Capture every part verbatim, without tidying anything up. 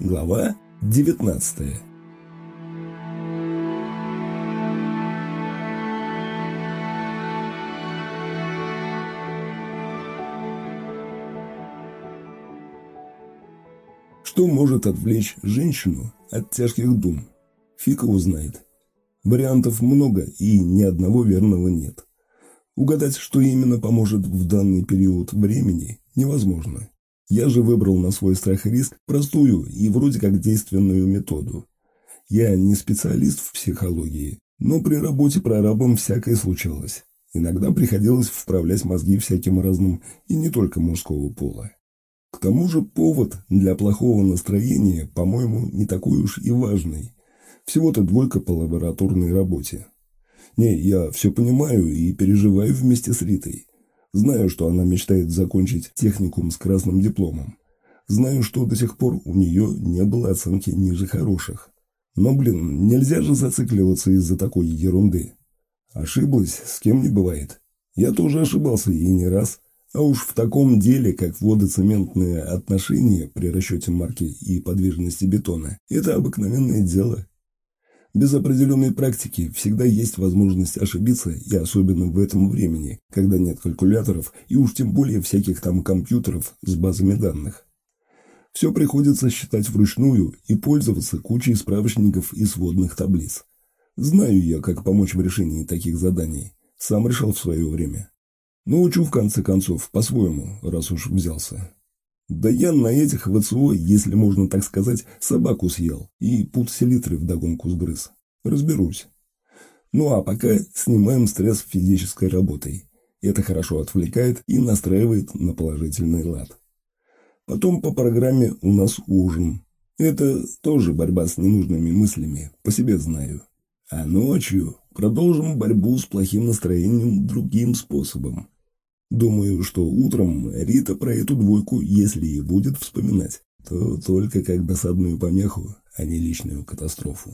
Глава девятнадцатая. Что может отвлечь женщину от тяжких дум? Фиг его знает. Вариантов много и ни одного верного нет. Угадать, что именно поможет в данный период времени, невозможно. Я же выбрал на свой страх и риск простую и вроде как действенную методу. Я не специалист в психологии, но при работе прорабом всякое случалось. Иногда приходилось вправлять мозги всяким разным и не только мужского пола. К тому же повод для плохого настроения, по-моему, не такой уж и важный. Всего-то двойка по лабораторной работе. Не, я все понимаю и переживаю вместе с Ритой. Знаю, что она мечтает закончить техникум с красным дипломом. Знаю, что до сих пор у нее не было оценки ниже хороших. Но, блин, нельзя же зацикливаться из-за такой ерунды. Ошиблась, с кем не бывает. Я тоже ошибался и не раз. А уж в таком деле, как водоцементные отношения при расчете марки и подвижности бетона, это обыкновенное дело. Без определенной практики всегда есть возможность ошибиться, и особенно в этом времени, когда нет калькуляторов и уж тем более всяких там компьютеров с базами данных. Все приходится считать вручную и пользоваться кучей справочников и сводных таблиц. Знаю я, как помочь в решении таких заданий. Сам решал в свое время. Научу, в конце концов, по-своему, раз уж взялся. Да я на этих ВЦО, если можно так сказать, собаку съел и пуд селитры вдогонку сгрыз. Разберусь. Ну а пока снимаем стресс физической работой. Это хорошо отвлекает и настраивает на положительный лад. Потом по программе у нас ужин. Это тоже борьба с ненужными мыслями, по себе знаю. А ночью продолжим борьбу с плохим настроением другим способом. Думаю, что утром Рита про эту двойку, если и будет вспоминать, то только как досадную помеху, а не личную катастрофу.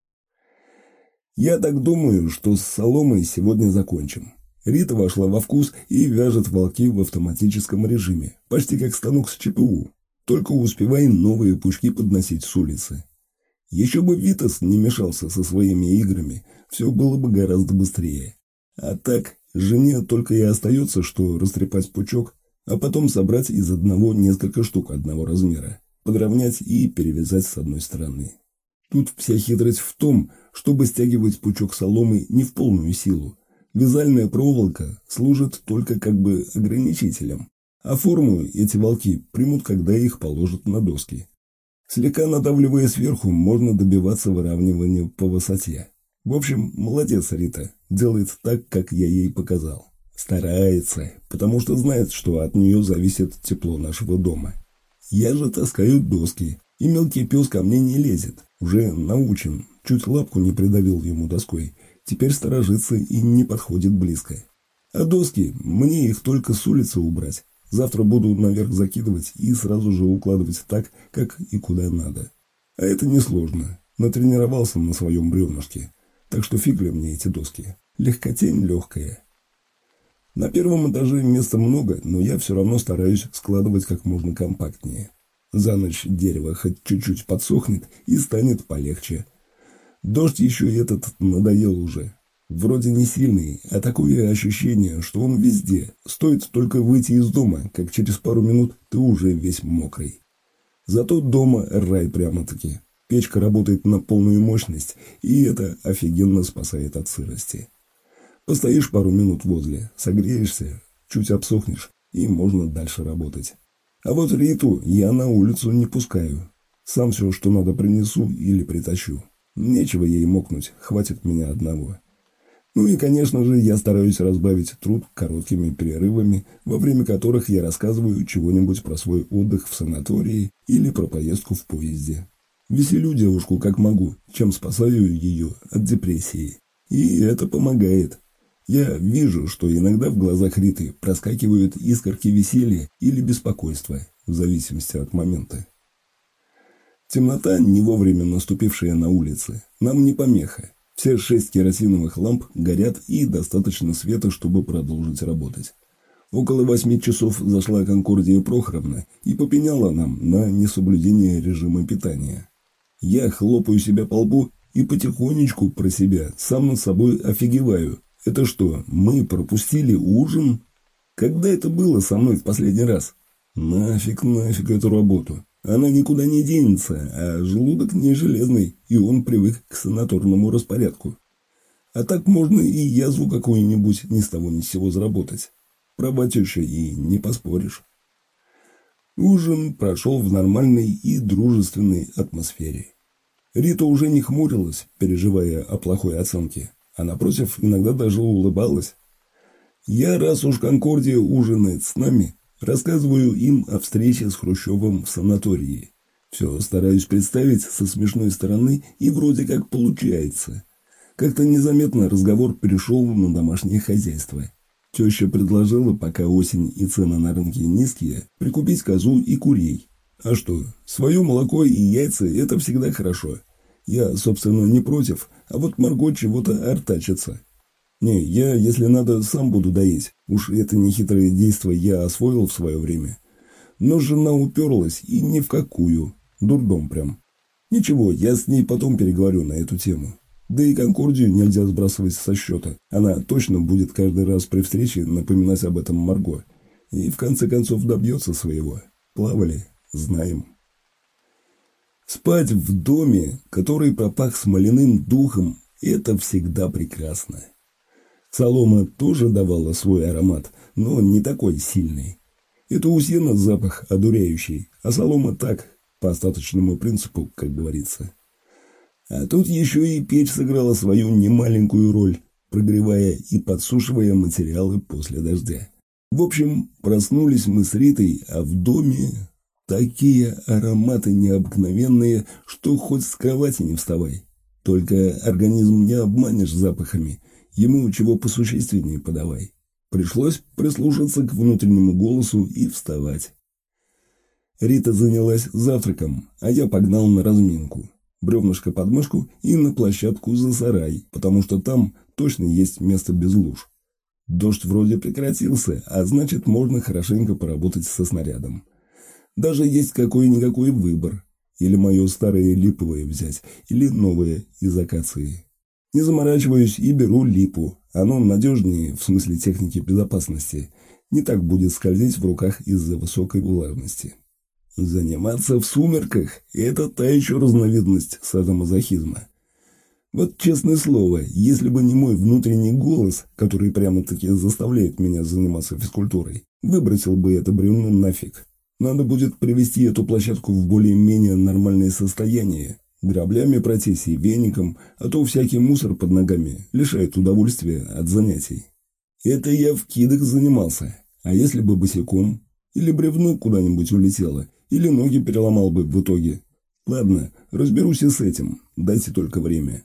Я так думаю, что с соломой сегодня закончим. Рита вошла во вкус и вяжет волки в автоматическом режиме, почти как станок с ЧПУ. Только успевай новые пучки подносить с улицы. Еще бы Витас не мешался со своими играми, все было бы гораздо быстрее. А так, жене только и остается, что растрепать пучок, а потом собрать из одного несколько штук одного размера, подровнять и перевязать с одной стороны. Тут вся хитрость в том, чтобы стягивать пучок соломы не в полную силу. Вязальная проволока служит только как бы ограничителем, а форму эти волки примут, когда их положат на доски. Слегка надавливая сверху, можно добиваться выравнивания по высоте. В общем, молодец Рита, делает так, как я ей показал. Старается, потому что знает, что от нее зависит тепло нашего дома. Я же таскаю доски, и мелкий пес ко мне не лезет. Уже научен, чуть лапку не придавил ему доской, теперь сторожится и не подходит близко. А доски, мне их только с улицы убрать. Завтра буду наверх закидывать и сразу же укладывать так, как и куда надо. А это несложно. Натренировался на своем бревнышке. Так что фиг ли мне эти доски. Легкотень легкая. На первом этаже места много, но я все равно стараюсь складывать как можно компактнее. За ночь дерево хоть чуть-чуть подсохнет и станет полегче. Дождь еще этот надоел уже. Вроде не сильный, а такое ощущение, что он везде. Стоит только выйти из дома, как через пару минут ты уже весь мокрый. Зато дома рай прямо-таки. Печка работает на полную мощность, и это офигенно спасает от сырости. Постоишь пару минут возле, согреешься, чуть обсохнешь, и можно дальше работать. А вот Риту я на улицу не пускаю. Сам все, что надо, принесу или притащу. Нечего ей мокнуть, хватит меня одного. Ну и, конечно же, я стараюсь разбавить труд короткими перерывами, во время которых я рассказываю чего-нибудь про свой отдых в санатории или про поездку в поезде. Веселю девушку как могу, чем спасаю ее от депрессии. И это помогает. Я вижу, что иногда в глазах Риты проскакивают искорки веселья или беспокойства, в зависимости от момента. Темнота, не вовремя наступившая на улице, нам не помеха. Все шесть керосиновых ламп горят и достаточно света, чтобы продолжить работать. Около восьми часов зашла Конкордия Прохоровна и попеняла нам на несоблюдение режима питания. Я хлопаю себя по лбу и потихонечку про себя сам над собой офигеваю. Это что, мы пропустили ужин? Когда это было со мной в последний раз? Нафиг, нафиг эту работу. Она никуда не денется, а желудок не железный, и он привык к санаторному распорядку. А так можно и язву какую-нибудь ни с того ни с сего заработать. Права теща, и не поспоришь. Ужин прошел в нормальной и дружественной атмосфере. Рита уже не хмурилась, переживая о плохой оценке, а напротив, иногда даже улыбалась. Я, раз уж Конкордия ужинает с нами, рассказываю им о встрече с Хрущевым в санатории. Все стараюсь представить со смешной стороны, и вроде как получается. Как-то незаметно разговор перешел на домашнее хозяйство. Теща предложила, пока осень и цены на рынке низкие, прикупить козу и курей. А что, свое молоко и яйца – это всегда хорошо. Я, собственно, не против, а вот Марго чего-то артачится. Не, я, если надо, сам буду доить. Уж это нехитрое действо я освоил в свое время. Но жена уперлась, и ни в какую. Дурдом прям. Ничего, я с ней потом переговорю на эту тему. Да и Конкордию нельзя сбрасывать со счета. Она точно будет каждый раз при встрече напоминать об этом Марго. И в конце концов добьется своего. Плавали, знаем. Спать в доме, который пропах смоляным духом, это всегда прекрасно. Солома тоже давала свой аромат, но не такой сильный. Это у сена запах одуряющий, а солома так, по остаточному принципу, как говорится. А тут еще и печь сыграла свою немаленькую роль, прогревая и подсушивая материалы после дождя. В общем, проснулись мы с Ритой, а в доме такие ароматы необыкновенные, что хоть с кровати не вставай. Только организм не обманешь запахами, ему чего посущественнее подавай. Пришлось прислушаться к внутреннему голосу и вставать. Рита занялась завтраком, а я погнал на разминку. Бревнышко под мышку и на площадку за сарай, потому что там точно есть место без луж. Дождь вроде прекратился, а значит, можно хорошенько поработать со снарядом. Даже есть какой-никакой выбор. Или мое старое липовое взять, или новое из акации. Не заморачиваюсь и беру липу. Оно надежнее в смысле техники безопасности. Не так будет скользить в руках из-за высокой влажности. Заниматься в сумерках – это та еще разновидность садомазохизма. Вот честное слово, если бы не мой внутренний голос, который прямо-таки заставляет меня заниматься физкультурой, выбросил бы это бревно нафиг. Надо будет привести эту площадку в более-менее нормальное состояние, граблями пройтись и веником, а то всякий мусор под ногами лишает удовольствия от занятий. Это я в кидах занимался, а если бы босиком, или бревно куда-нибудь улетело, или ноги переломал бы в итоге. Ладно, разберусь и с этим, дайте только время.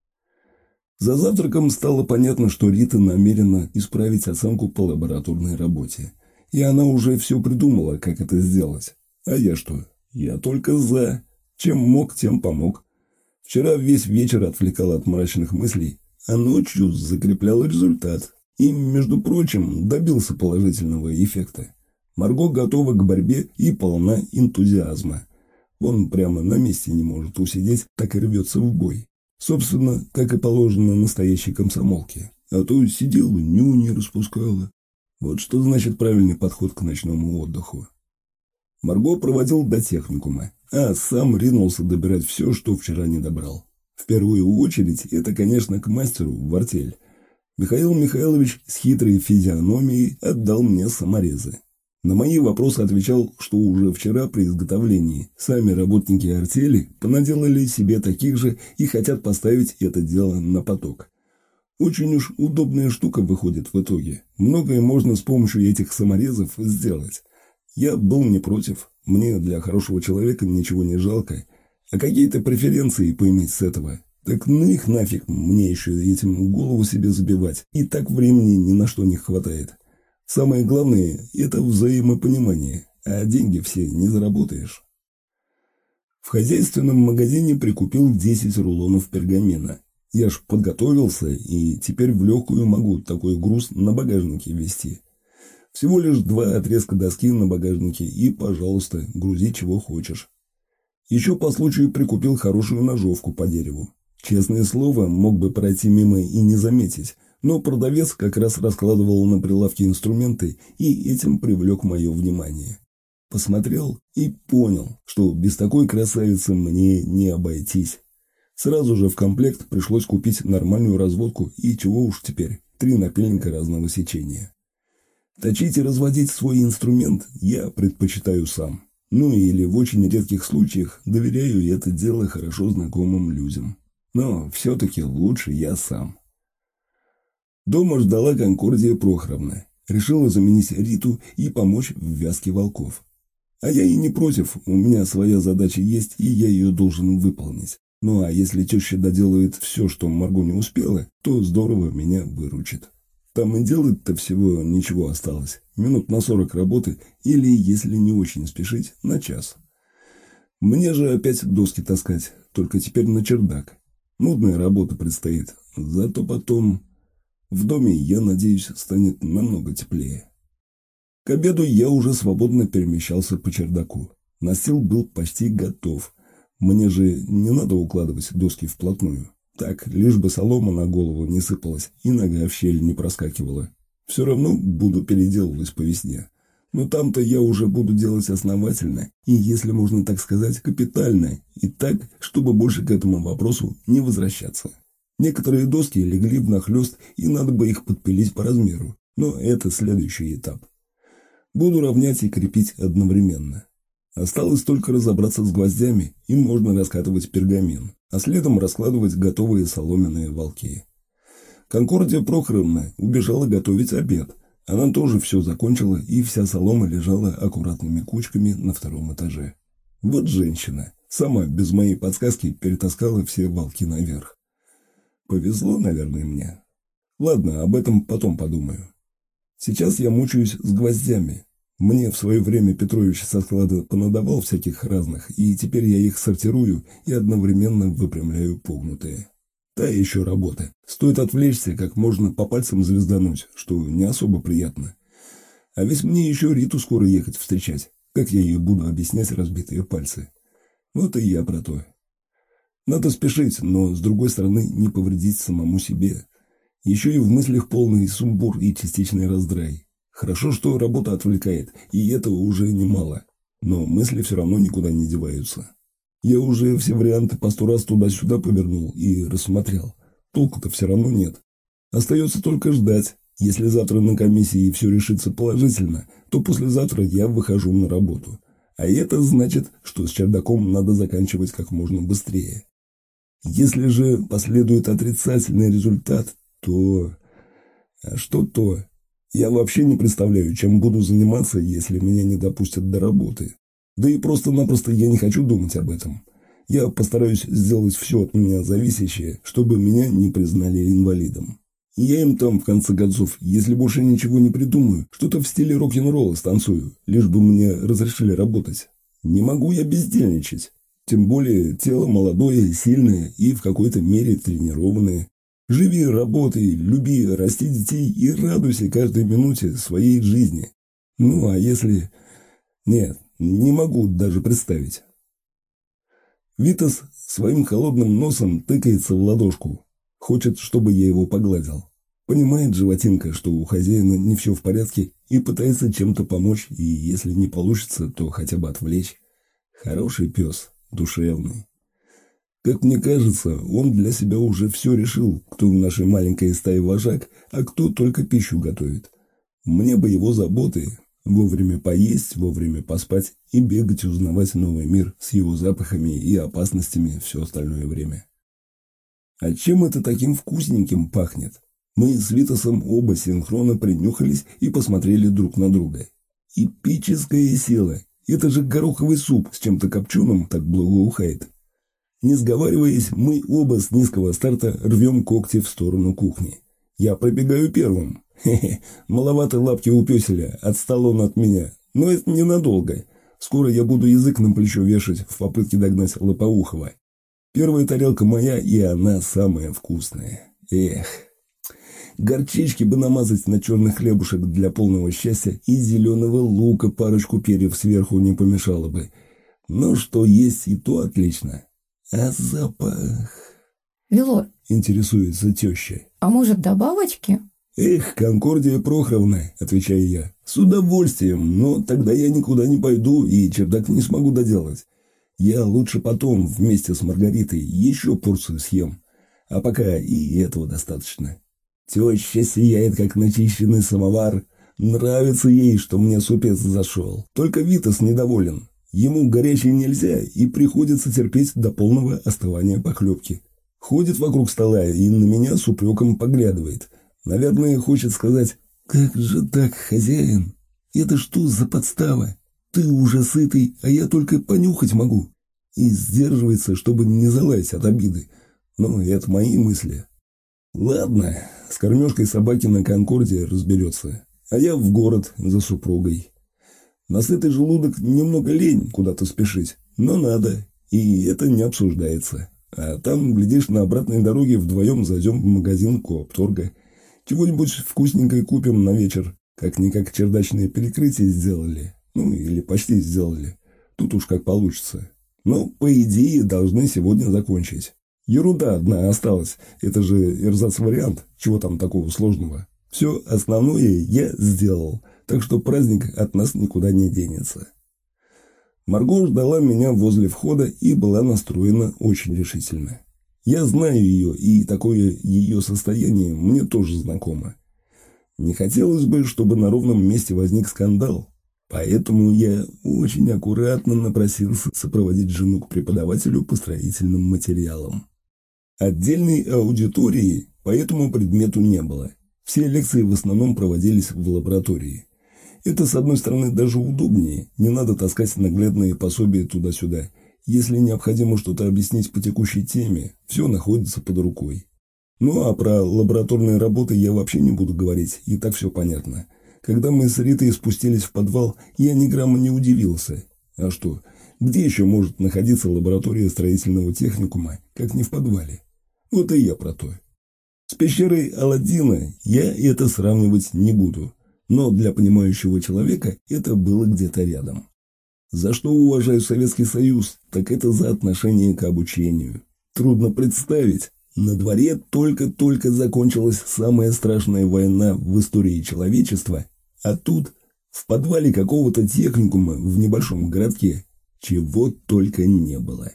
За завтраком стало понятно, что Рита намерена исправить оценку по лабораторной работе. И она уже все придумала, как это сделать. А я что? Я только за. Чем мог, тем помог. Вчера весь вечер отвлекал от мрачных мыслей, а ночью закреплял результат. И, между прочим, добился положительного эффекта. Марго готова к борьбе и полна энтузиазма. Он прямо на месте не может усидеть, так и рвется в бой. Собственно, как и положено настоящей комсомолке. А то сидела, нюни распускала. Вот что значит правильный подход к ночному отдыху. Марго проводил до техникума, а сам ринулся добирать все, что вчера не добрал. В первую очередь это, конечно, к мастеру в артель. Михаил Михайлович с хитрой физиономией отдал мне саморезы. На мои вопросы отвечал, что уже вчера при изготовлении сами работники артели понаделали себе таких же и хотят поставить это дело на поток. Очень уж удобная штука выходит в итоге. Многое можно с помощью этих саморезов сделать. Я был не против. Мне для хорошего человека ничего не жалко. А какие-то преференции поиметь с этого. Так ну их нафиг, мне еще этим голову себе забивать. И так времени ни на что не хватает. Самое главное – это взаимопонимание, а деньги все не заработаешь. В хозяйственном магазине прикупил десять рулонов пергамена. Я ж подготовился, и теперь в легкую могу такой груз на багажнике везти. Всего лишь два отрезка доски на багажнике и, пожалуйста, грузи чего хочешь. Еще по случаю прикупил хорошую ножовку по дереву. Честное слово, мог бы пройти мимо и не заметить, но продавец как раз раскладывал на прилавке инструменты и этим привлек мое внимание. Посмотрел и понял, что без такой красавицы мне не обойтись. Сразу же в комплект пришлось купить нормальную разводку и чего уж теперь, три напильника разного сечения. Точить и разводить свой инструмент я предпочитаю сам. Ну или в очень редких случаях доверяю это дело хорошо знакомым людям. Но все-таки лучше я сам. Дома ждала Конкордия Прохоровна. Решила заменить Риту и помочь в вязке волков. А я и не против, у меня своя задача есть, и я ее должен выполнить. Ну а если теща доделает все, что Марго не успела, то здорово меня выручит. Там и делать-то всего ничего осталось. Минут на сорок работы или, если не очень спешить, на час. Мне же опять доски таскать, только теперь на чердак. Нудная работа предстоит, зато потом в доме, я надеюсь, станет намного теплее. К обеду я уже свободно перемещался по чердаку. Настил был почти готов. Мне же не надо укладывать доски вплотную. Так, лишь бы солома на голову не сыпалась и нога в щель не проскакивала. Все равно буду переделывать по весне. Но там-то я уже буду делать основательно и, если можно так сказать, капитально. И так, чтобы больше к этому вопросу не возвращаться. Некоторые доски легли внахлёст, и надо бы их подпилить по размеру. Но это следующий этап. Буду равнять и крепить одновременно. Осталось только разобраться с гвоздями, и можно раскатывать пергамент, а следом раскладывать готовые соломенные волки. Конкордия Прохоровна убежала готовить обед. Она тоже все закончила, и вся солома лежала аккуратными кучками на втором этаже. Вот женщина. Сама, без моей подсказки, перетаскала все волки наверх. Повезло, наверное, мне. Ладно, об этом потом подумаю. Сейчас я мучаюсь с гвоздями. Мне в свое время Петрович со склада понадавал всяких разных, и теперь я их сортирую и одновременно выпрямляю погнутые. Та еще работа. Стоит отвлечься, как можно по пальцам звездануть, что не особо приятно. А ведь мне еще Риту скоро ехать встречать. Как я ей буду объяснять разбитые пальцы? Вот и я про то. Надо спешить, но, с другой стороны, не повредить самому себе. Еще и в мыслях полный сумбур и частичный раздрай. Хорошо, что работа отвлекает, и этого уже немало. Но мысли все равно никуда не деваются. Я уже все варианты по сто раз туда-сюда повернул и рассмотрел. Толку-то все равно нет. Остается только ждать. Если завтра на комиссии все решится положительно, то послезавтра я выхожу на работу. А это значит, что с чердаком надо заканчивать как можно быстрее. Если же последует отрицательный результат, то... А что то? Я вообще не представляю, чем буду заниматься, если меня не допустят до работы. Да и просто-напросто я не хочу думать об этом. Я постараюсь сделать все от меня зависящее, чтобы меня не признали инвалидом. И я им там, в конце концов, если больше ничего не придумаю, что-то в стиле рок-н-ролла станцую, лишь бы мне разрешили работать. Не могу я бездельничать. Тем более тело молодое, сильное и в какой-то мере тренированное. Живи, работай, люби, расти детей и радуйся каждой минуте своей жизни. Ну, а если... Нет, не могу даже представить. Витас своим холодным носом тыкается в ладошку. Хочет, чтобы я его погладил. Понимает животинка, что у хозяина не все в порядке, и пытается чем-то помочь, и если не получится, то хотя бы отвлечь. Хороший пес, душевный. Как мне кажется, он для себя уже все решил, кто в нашей маленькой стае вожак, а кто только пищу готовит. Мне бы его заботы, вовремя поесть, вовремя поспать и бегать узнавать новый мир с его запахами и опасностями все остальное время. А чем это таким вкусненьким пахнет? Мы с Витасом оба синхронно принюхались и посмотрели друг на друга. Эпическая сила! Это же гороховый суп с чем-то копченым так благоухает. Не сговариваясь, мы оба с низкого старта рвем когти в сторону кухни. Я пробегаю первым. Хе-хе, маловато лапки у пёселя, отстал он от меня. Но это ненадолго. Скоро я буду язык на плечо вешать в попытке догнать Лопоухова. Первая тарелка моя, и она самая вкусная. Эх, Горчички бы намазать на черный хлебушек для полного счастья, и зеленого лука парочку перьев сверху не помешало бы. Но что есть, и то отлично. А запах... Велор, интересуется теща. А может, добавочки? Эх, Конкордия Прохоровна, отвечаю я, с удовольствием, но тогда я никуда не пойду и чердак не смогу доделать. Я лучше потом вместе с Маргаритой еще порцию съем, а пока и этого достаточно. Теща сияет, как начищенный самовар. Нравится ей, что мне супец зашел. Только Витас недоволен. Ему горячий нельзя, и приходится терпеть до полного остывания похлебки. Ходит вокруг стола и на меня с упреком поглядывает. Наверное, хочет сказать: «Как же так, хозяин? Это что за подстава? Ты уже сытый, а я только понюхать могу». И сдерживается, чтобы не залаять от обиды. Но это мои мысли. Ладно, с кормежкой собаки на Конкорде разберется. А я в город за супругой. На сытый желудок немного лень куда-то спешить, но надо, и это не обсуждается. А там, глядишь, на обратной дороге вдвоем зайдем в магазин Коопторга. Чего-нибудь вкусненькое купим на вечер. Как-никак чердачное перекрытие сделали. Ну, или почти сделали. Тут уж как получится. Но, по идее, должны сегодня закончить. Ерунда одна осталась. Это же эрзац-вариант. Чего там такого сложного? Все основное я сделал. Так что праздник от нас никуда не денется. Марго ждала меня возле входа и была настроена очень решительно. Я знаю ее, и такое ее состояние мне тоже знакомо. Не хотелось бы, чтобы на ровном месте возник скандал. Поэтому я очень аккуратно напросился сопроводить жену к преподавателю по строительным материалам. Отдельной аудитории по этому предмету не было. Все лекции в основном проводились в лаборатории. Это, с одной стороны, даже удобнее, не надо таскать наглядные пособия туда-сюда. Если необходимо что-то объяснить по текущей теме, все находится под рукой. Ну а про лабораторные работы я вообще не буду говорить, и так все понятно. Когда мы с Ритой спустились в подвал, я ни грамма не удивился. А что, где еще может находиться лаборатория строительного техникума, как не в подвале? Вот и я про то. С пещерой Аладдина я это сравнивать не буду, но для понимающего человека это было где-то рядом. За что уважаю Советский Союз, так это за отношение к обучению. Трудно представить, на дворе только-только закончилась самая страшная война в истории человечества, а тут, в подвале какого-то техникума в небольшом городке, чего только не было.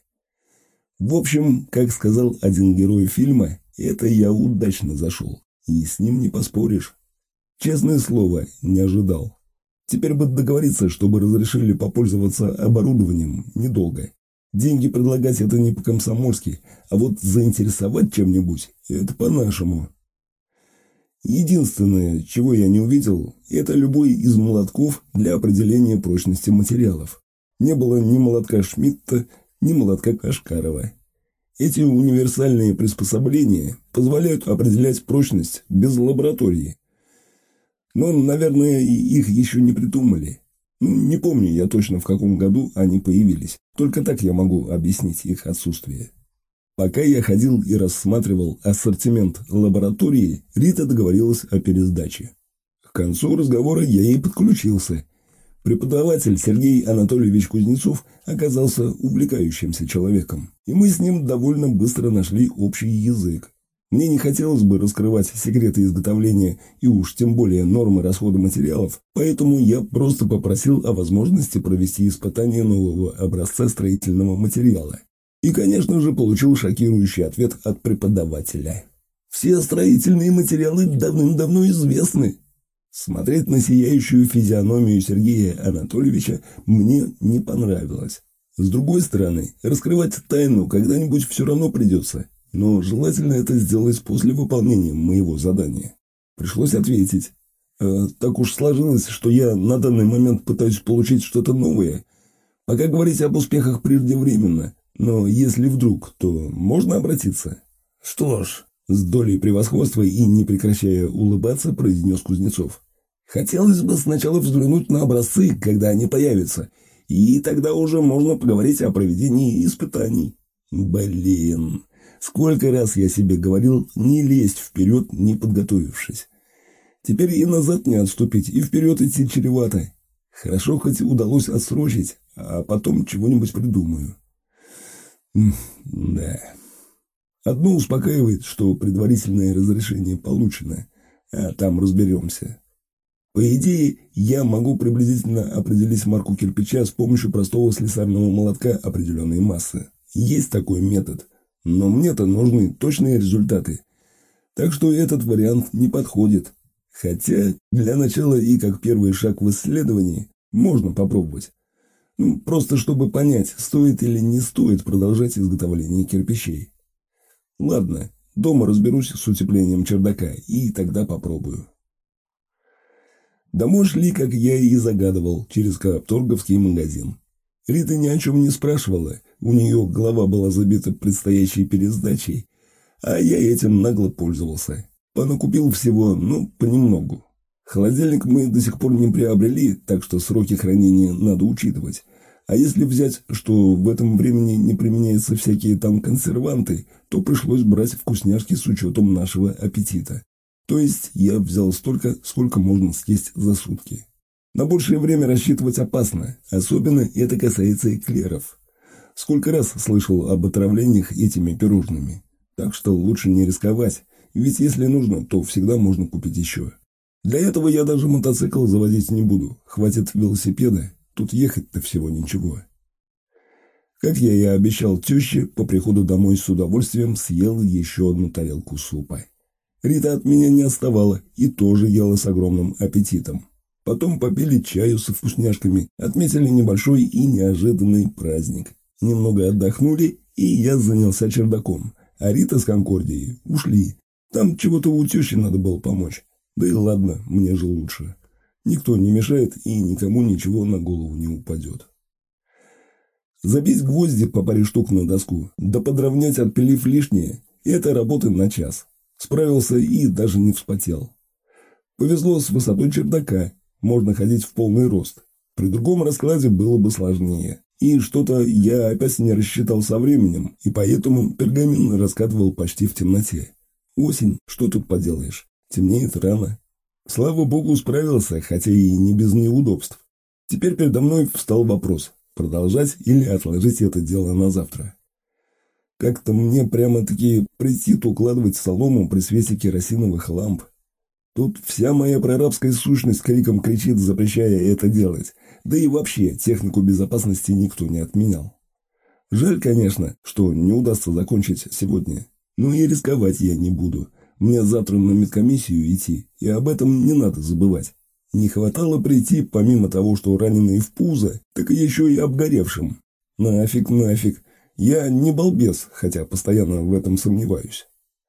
В общем, как сказал один герой фильма, это я удачно зашел, и с ним не поспоришь. Честное слово, не ожидал. Теперь бы договориться, чтобы разрешили попользоваться оборудованием, недолго. Деньги предлагать это не по-комсомольски, а вот заинтересовать чем-нибудь – это по-нашему. Единственное, чего я не увидел, это любой из молотков для определения прочности материалов. Не было ни молотка Шмидта, ни молотка Кашкарова. Эти универсальные приспособления позволяют определять прочность без лаборатории. Но, наверное, их еще не придумали. Ну, не помню я точно, в каком году они появились. Только так я могу объяснить их отсутствие. Пока я ходил и рассматривал ассортимент лаборатории, Рита договорилась о пересдаче. К концу разговора я ей подключился. Преподаватель Сергей Анатольевич Кузнецов оказался увлекающимся человеком, и мы с ним довольно быстро нашли общий язык. Мне не хотелось бы раскрывать секреты изготовления и уж тем более нормы расхода материалов, поэтому я просто попросил о возможности провести испытание нового образца строительного материала. И, конечно же, получил шокирующий ответ от преподавателя. Все строительные материалы давным-давно известны. Смотреть на сияющую физиономию Сергея Анатольевича мне не понравилось. С другой стороны, раскрывать тайну когда-нибудь все равно придется. Но желательно это сделать после выполнения моего задания. Пришлось ответить. Э, так уж сложилось, что я на данный момент пытаюсь получить что-то новое. Пока говорить об успехах преждевременно, но если вдруг, то можно обратиться. Что ж, с долей превосходства и не прекращая улыбаться, произнес Кузнецов. Хотелось бы сначала взглянуть на образцы, когда они появятся, и тогда уже можно поговорить о проведении испытаний. Блин... Сколько раз я себе говорил не лезть вперед, не подготовившись. Теперь и назад не отступить, и вперед идти чревато. Хорошо, хоть удалось отсрочить, а потом чего-нибудь придумаю. Да. Одно успокаивает, что предварительное разрешение получено, а там разберемся. По идее, я могу приблизительно определить марку кирпича с помощью простого слесарного молотка определенной массы. Есть такой метод, но мне-то нужны точные результаты. Так что этот вариант не подходит. Хотя для начала и как первый шаг в исследовании можно попробовать. Ну, просто чтобы понять, стоит или не стоит продолжать изготовление кирпичей. Ладно, дома разберусь с утеплением чердака и тогда попробую. Домой шли, как я и загадывал, через Каапторговский магазин. Рита ни о чем не спрашивала, у нее голова была забита предстоящей пересдачей, а я этим нагло пользовался. Понакупил всего, ну, понемногу. Холодильник мы до сих пор не приобрели, так что сроки хранения надо учитывать. А если взять, что в этом времени не применяются всякие там консерванты, то пришлось брать вкусняшки с учетом нашего аппетита. То есть я взял столько, сколько можно съесть за сутки. На большее время рассчитывать опасно, особенно это касается эклеров. Сколько раз слышал об отравлениях этими пирожными. Так что лучше не рисковать, ведь если нужно, то всегда можно купить еще. Для этого я даже мотоцикл заводить не буду, хватит велосипеда, тут ехать-то всего ничего. Как я и обещал теще, по приходу домой с удовольствием съел еще одну тарелку супа. Рита от меня не отставала и тоже ела с огромным аппетитом. Потом попили чаю со вкусняшками, отметили небольшой и неожиданный праздник. Немного отдохнули, и я занялся чердаком, а Рита с Конкордией ушли. Там чего-то у тещи надо было помочь. Да и ладно, мне же лучше. Никто не мешает и никому ничего на голову не упадет. Забить гвозди по паре штук на доску, да подровнять, отпилив лишнее – это работа на час. Справился и даже не вспотел. Повезло с высотой чердака, можно ходить в полный рост. При другом раскладе было бы сложнее. И что-то я опять не рассчитал со временем, и поэтому пергамин раскатывал почти в темноте. Осень, что тут поделаешь, темнеет рано. Слава богу, справился, хотя и не без неудобств. Теперь передо мной встал вопрос, продолжать или отложить это дело на завтра. Как-то мне прямо-таки претит укладывать солому при свете керосиновых ламп. Тут вся моя прорабская сущность криком кричит, запрещая это делать. Да и вообще, технику безопасности никто не отменял. Жаль, конечно, что не удастся закончить сегодня. Но и рисковать я не буду. Мне завтра на медкомиссию идти, и об этом не надо забывать. Не хватало прийти, помимо того, что раненый в пузо, так еще и обгоревшим. Нафиг, нафиг. Я не балбес, хотя постоянно в этом сомневаюсь.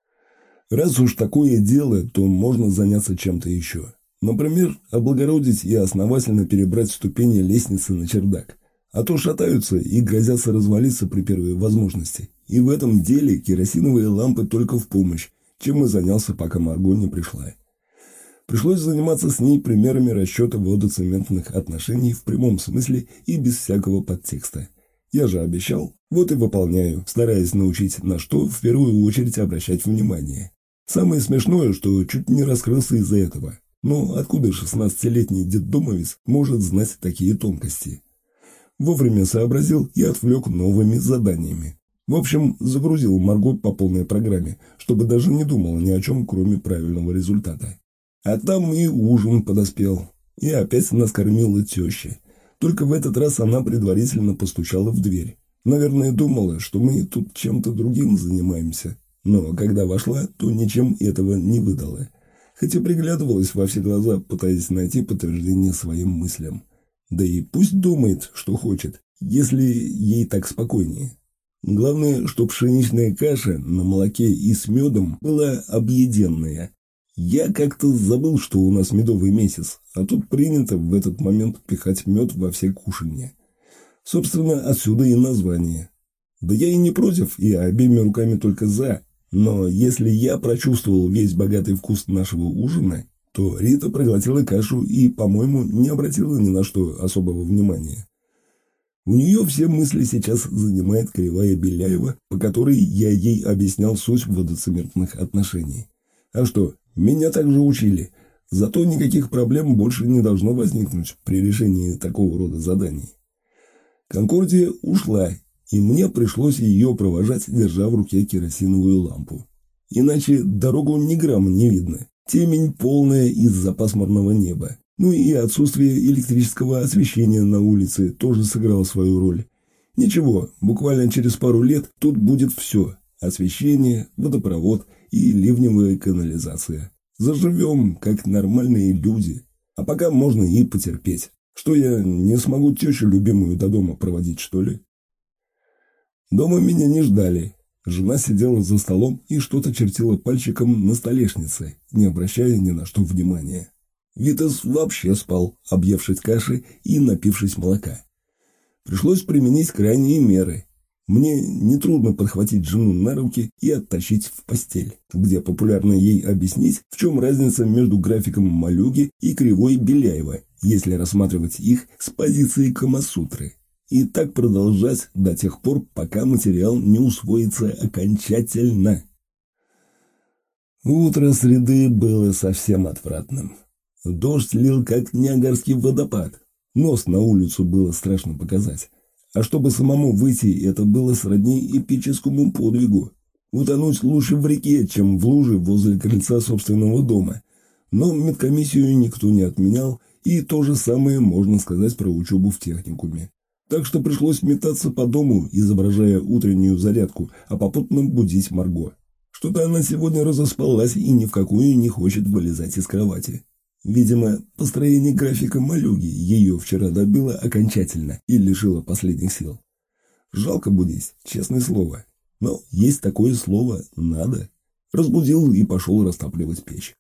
Раз уж такое дело, то можно заняться чем-то еще. Например, облагородить и основательно перебрать ступени лестницы на чердак. А то шатаются и грозятся развалиться при первой возможности. И в этом деле керосиновые лампы только в помощь, чем и занялся, пока Марго не пришла. Пришлось заниматься с ней примерами расчета водоцементных отношений в прямом смысле и без всякого подтекста. Я же обещал, вот и выполняю, стараясь научить, на что в первую очередь обращать внимание. Самое смешное, что чуть не раскрылся из-за этого. Но откуда шестнадцатилетний детдомовец может знать такие тонкости? Вовремя сообразил и отвлек новыми заданиями. В общем, загрузил Марго по полной программе, чтобы даже не думала ни о чем, кроме правильного результата. А там и ужин подоспел. И опять нас кормила теща. Только в этот раз она предварительно постучала в дверь. Наверное, думала, что мы тут чем-то другим занимаемся. Но когда вошла, то ничем этого не выдала. Хотя приглядывалась во все глаза, пытаясь найти подтверждение своим мыслям. Да и пусть думает, что хочет, если ей так спокойнее. Главное, что пшеничная каша на молоке и с медом была объеденная. Я как-то забыл, что у нас медовый месяц, а тут принято в этот момент пихать мед во все кушанья. Собственно, отсюда и название. Да я и не против, и обеими руками только за. Но если я прочувствовал весь богатый вкус нашего ужина, то Рита проглотила кашу и, по-моему, не обратила ни на что особого внимания. У нее все мысли сейчас занимает кривая Беляева, по которой я ей объяснял суть водоцементных отношений. А что, меня также учили. Зато никаких проблем больше не должно возникнуть при решении такого рода заданий. Конкордия ушла, и мне пришлось ее провожать, держа в руке керосиновую лампу. Иначе дорогу ни грамма не видно. Темень полная из-за пасмурного неба. Ну и отсутствие электрического освещения на улице тоже сыграло свою роль. Ничего, буквально через пару лет тут будет все. Освещение, водопровод и ливневая канализация. Заживем, как нормальные люди. А пока можно и потерпеть. Что, я не смогу тещу любимую до дома проводить, что ли? Дома меня не ждали. Жена сидела за столом и что-то чертила пальчиком на столешнице, не обращая ни на что внимания. Витас вообще спал, объевшись каши и напившись молока. Пришлось применить крайние меры. Мне нетрудно подхватить жену на руки и оттащить в постель, где популярно ей объяснить, в чем разница между графиком Малюги и кривой Беляева, если рассматривать их с позиции Камасутры. И так продолжать до тех пор, пока материал не усвоится окончательно. Утро среды было совсем отвратным. Дождь лил, как Ниагарский водопад. Нос на улицу было страшно показать. А чтобы самому выйти, это было сродни эпическому подвигу. Утонуть лучше в реке, чем в луже возле крыльца собственного дома. Но медкомиссию никто не отменял, и то же самое можно сказать про учебу в техникуме. Так что пришлось метаться по дому, изображая утреннюю зарядку, а попутно будить Марго. Что-то она сегодня разоспалась и ни в какую не хочет вылезать из кровати. Видимо, построение графика Малюги ее вчера добило окончательно и лишило последних сил. Жалко будить, честное слово. Но есть такое слово «надо». Разбудил и пошел растапливать печь.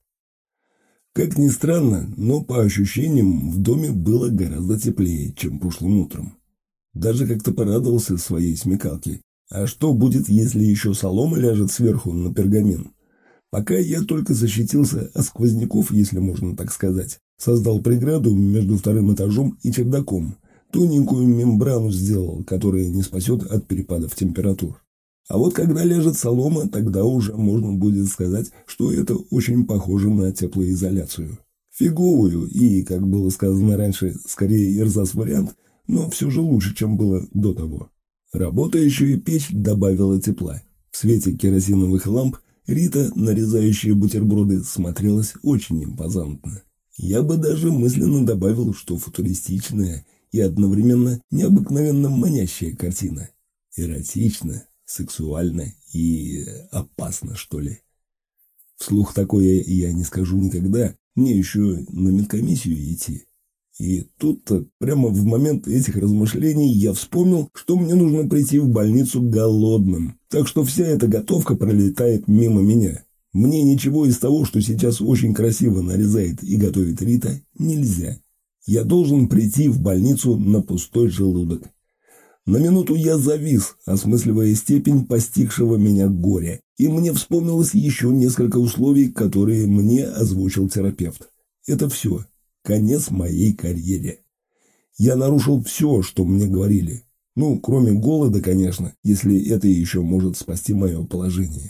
Как ни странно, но по ощущениям в доме было гораздо теплее, чем прошлым утром. Даже как-то порадовался своей смекалке. А что будет, если еще солома ляжет сверху на пергамент? Пока я только защитился от сквозняков, если можно так сказать. Создал преграду между вторым этажом и чердаком. Тоненькую мембрану сделал, которая не спасет от перепадов температур. А вот когда ляжет солома, тогда уже можно будет сказать, что это очень похоже на теплоизоляцию. Фиговую и, как было сказано раньше, скорее эрзац-вариант, но все же лучше, чем было до того. Работающая печь добавила тепла. В свете керосиновых ламп Рита, нарезающая бутерброды, смотрелась очень импозантно. Я бы даже мысленно добавил, что футуристичная и одновременно необыкновенно манящая картина. Эротично, сексуально и опасно, что ли. Вслух такое я не скажу никогда, мне еще на медкомиссию идти. И тут-то, прямо в момент этих размышлений, я вспомнил, что мне нужно прийти в больницу голодным. Так что вся эта готовка пролетает мимо меня. Мне ничего из того, что сейчас очень красиво нарезает и готовит Рита, нельзя. Я должен прийти в больницу на пустой желудок. На минуту я завис, осмысливая степень постигшего меня горя. И мне вспомнилось еще несколько условий, которые мне озвучил терапевт. Это все. Конец моей карьере. Я нарушил все, что мне говорили. Ну, кроме голода, конечно, если это еще может спасти мое положение.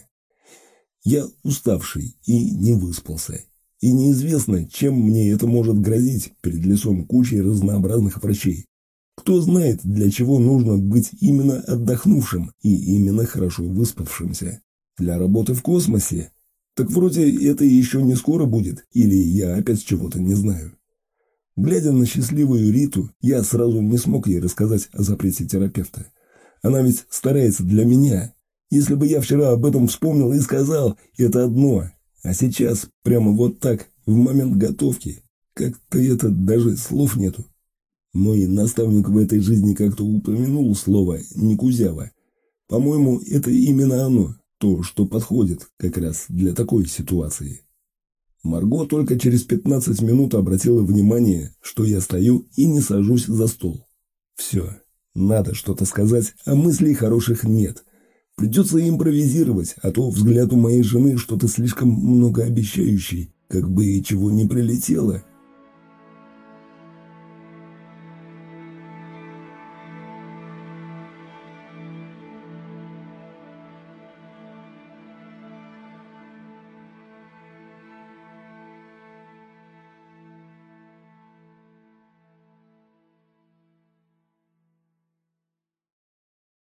Я уставший и не выспался. И неизвестно, чем мне это может грозить перед лицом кучи разнообразных врачей. Кто знает, для чего нужно быть именно отдохнувшим и именно хорошо выспавшимся. Для работы в космосе? Так вроде это еще не скоро будет, или я опять чего-то не знаю. Глядя на счастливую Риту, я сразу не смог ей рассказать о запрете терапевта. Она ведь старается для меня. Если бы я вчера об этом вспомнил и сказал, это одно. А сейчас, прямо вот так, в момент готовки, как-то это даже слов нету. Мой наставник в этой жизни как-то упомянул слово «никузява». По-моему, это именно оно, то, что подходит как раз для такой ситуации. Марго только через пятнадцать минут обратила внимание, что я стою и не сажусь за стол. Все, надо что-то сказать, а мыслей хороших нет. Придется импровизировать, а то взгляд у моей жены что-то слишком многообещающий, как бы и чего не прилетело.